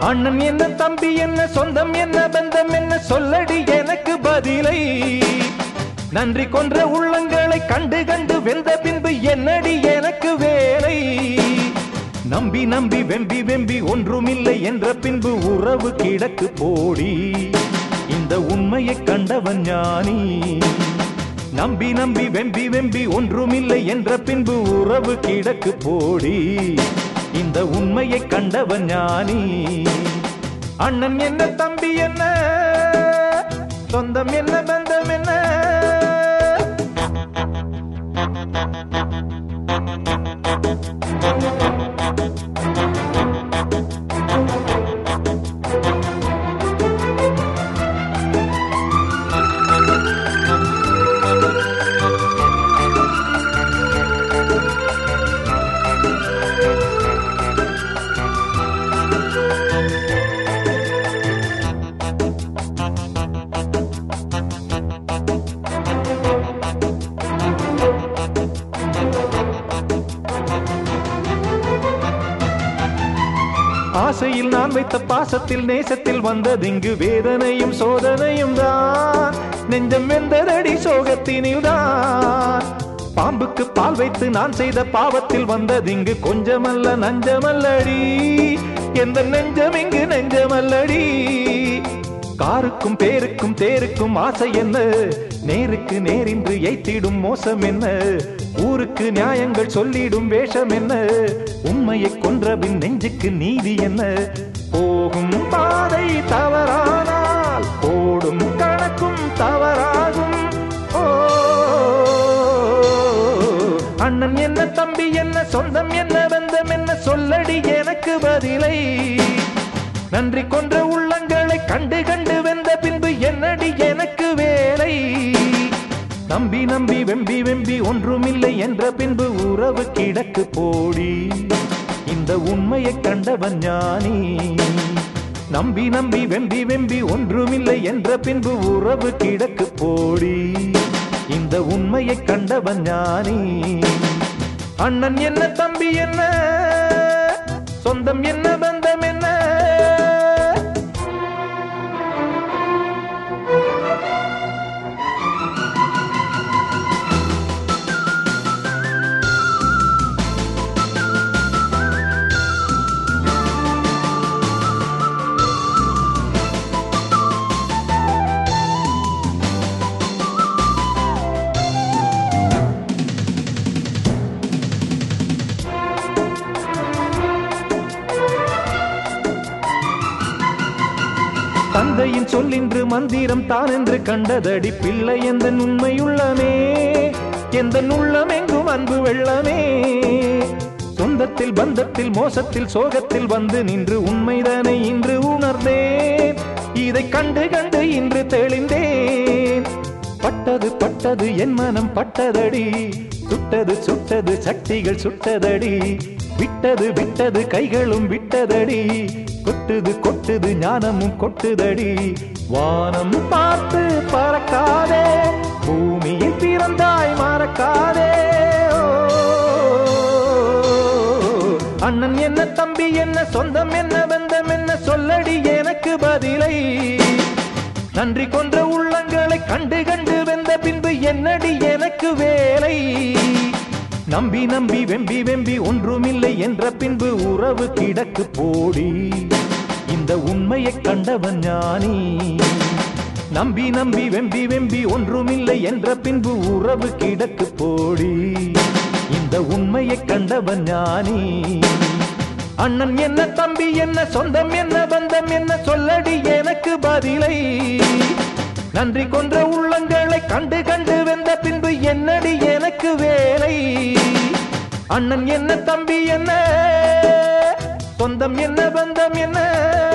அண்ணன் என்ன தம்பி என்ன சொந்தம் என்ன பந்தம் என்ன சொல்லடி எனக்கு பதிலை நன்றி கொன்ற உள்ளங்களை கண்டு கண்டு வெந்த பின்பு என்னடி எனக்கு வேலை நம்பி நம்பி வெம்பி வெம்பி ஒன்றுமில்லை என்ற பின்பு உறவு கிடக்கு போடி இந்த உண்மையை கண்டவன் ஞானி நம்பி நம்பி வெம்பி வெம்பி ஒன்றுமில்லை என்ற பின்பு உறவு கிடக்கு போடி இந்த உண்மையை கண்டவன் ஞானி அண்ணன் என்ன தம்பி என்ன சொந்தம் என்ன பந்தம் என்ன ஆசையில் நான் வைத்த பாசத்தில் நேசத்தில் வந்ததிங்கு வேதனையும் சோதனையும் தான் நெஞ்சம் வெந்ததடி சோகத்தினில் தான் பாம்புக்கு பால் வைத்து நான் செய்த பாவத்தில் வந்ததிங்கு கொஞ்சமல்ல நஞ்சமல்லடி எந்த நெஞ்சம் இங்கு நெஞ்சமல்லடி காருக்கும் பேருக்கும் தேருக்கும் ஆசை என்ன நேருக்கு நேரின்று எய்த்திடும் மோசம் என்ன ஊருக்கு நியாயங்கள் சொல்லிடும் வேஷம் என்ன உண்மையை கொன்றபின் நெஞ்சுக்கு நீதி என்ன போகும் பாதை தவறானால் போடும் கணக்கும் தவறாகும் ஓ அண்ணன் என்ன தம்பி என்ன சொந்தம் என்ன பந்தம் என்ன சொல்லடி எனக்கு பதிலை நன்றி கொன்ற உள்ளங்களை கண்டு கண்டு வெந்த பின்பு என்னடி எனக்கு வேலை நம்பி நம்பி வெம்பி வெம்பி ஒன்றுமில்லை என்ற பின்பு உறவு கிடக்கு போடி இந்த உண்மையை கண்டவன் ஞானி நம்பி நம்பி வெம்பி வெம்பி ஒன்றுமில்லை என்ற பின்பு உறவு கிடக்கு போடி இந்த உண்மையை கண்டவன் ஞானி அண்ணன் என்ன தம்பி என்ன சொந்தம் என்ன பந்தம் என்ன தந்தையின் சொல்லின்று மந்திரம் தான் என்று கண்டதடி பிள்ளை எந்த உண்மையுள்ளமே எந்த உள்ளம் எங்கும் அன்பு வெள்ளமே சொந்தத்தில் பந்தத்தில் மோசத்தில் சோகத்தில் வந்து நின்று உண்மைதானே இன்று உணர்ந்தேன் இதை கண்டு கண்டு இன்று தெளிந்தேன் பட்டது பட்டது என் மனம் பட்டதடி சுட்டது சுட்டது சக்திகள் சுட்டதடி விட்டது விட்டது கைகளும் விட்டதடி கொட்டுது கொட்டுது ஞானமும் கொட்டுதடி வானம் பார்த்து பறக்காதே பூமியில் பிறந்தாய் மறக்காதே அண்ணன் என்ன தம்பி என்ன சொந்தம் என்ன பந்தம் என்ன சொல்லடி எனக்கு பதிலை நன்றி கொன்ற உள்ளங்களை கண்டு கண்டு வெந்த பின்பு என்னடி எனக்கு வேலை நம்பி நம்பி வெம்பி வெம்பி ஒன்றுமில்லை என்ற பின்பு உறவு கிடக்கு போடி இந்த உண்மையை கண்டவன் ஞானி நம்பி நம்பி வெம்பி வெம்பி ஒன்றுமில்லை என்ற பின்பு உறவு கிடக்கு போடி இந்த உண்மையை கண்டவன் ஞானி அண்ணன் என்ன தம்பி என்ன சொந்தம் என்ன பந்தம் என்ன சொல்லடி எனக்கு பதிலை நன்றி கொன்ற உள்ளங்களை கண்டு கண்டு வெந்த பின்பு என்னடி எனக்கு வேலை அண்ணன் என்ன தம்பி என்ன சொந்தம் என்ன பந்தம் என்ன